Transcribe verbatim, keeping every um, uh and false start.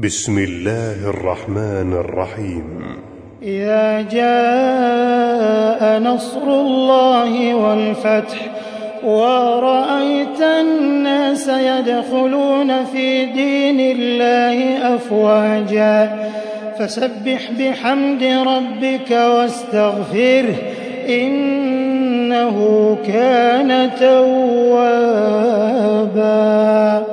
بسم الله الرحمن الرحيم. إذا جاء نصر الله والفتح ورأيت الناس يدخلون في دين الله أفواجا فسبح بحمد ربك واستغفره إنه كان توابا.